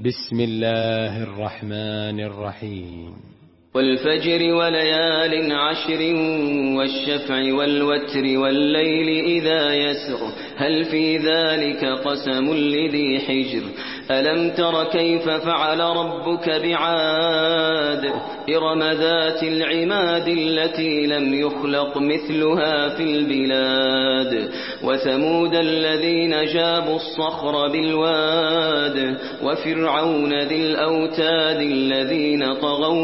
بسم الله الرحمن الرحيم. والفجر وليال عشر والشفع والوتر والليل إذا يسر هل في ذلك قسم لذي حجر ألم تر كيف فعل ربك بعاد إرم ذات العماد التي لم يخلق مثلها في البلاد وثمود الذين جابوا الصخر بالواد وفرعون ذي الأوتاد الذين طغوا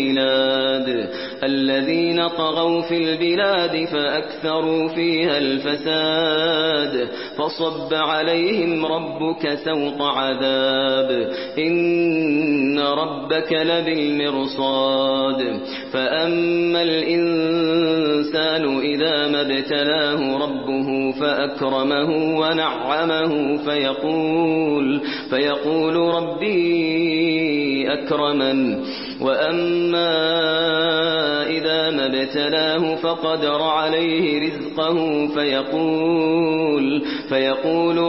في البلاد فأكثروا فيها الفساد فصب عليهم ربك سوط عذاب إن ربك لبالمرصاد فأما الإنسان إذا ما ابتلاه ربه فأكرمه ونعمه فيقول ربي أكرمن وأما إذا ما ابتلاه فقدر عليه رزقه فيقول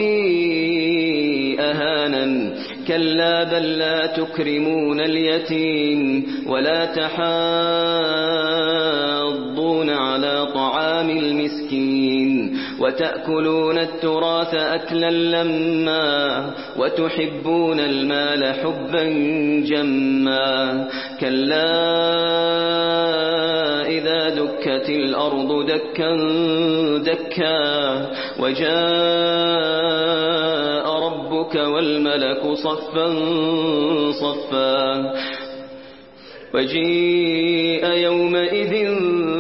ربي أهانن كلا بل لا تكرمون اليتيم ولا تحاضون على طعام المسكين وتأكلون التراث أكلا لما وتحبون المال حبا جما كلا إذا دكت الأرض دكا دكا وجاء ربك والملك صفا صفا وجيء يومئذ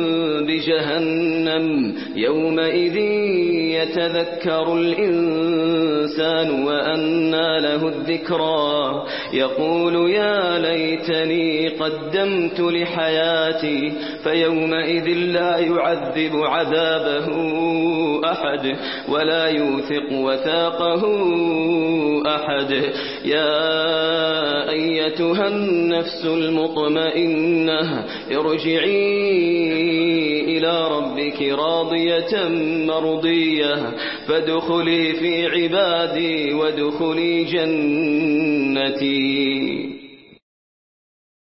بجهنم يومئذ يتذكر الإنسان وأنى له الذكرى يقول يا ليتني قدمت لحياتي فيومئذ لا يعذب عذابه أحد ولا يوثق وثاقه أحد يا أيتها النفس المطمئنة ارجعي إلى ربك راضية مرضية فادخلي في عبادي وادخلي جنتي.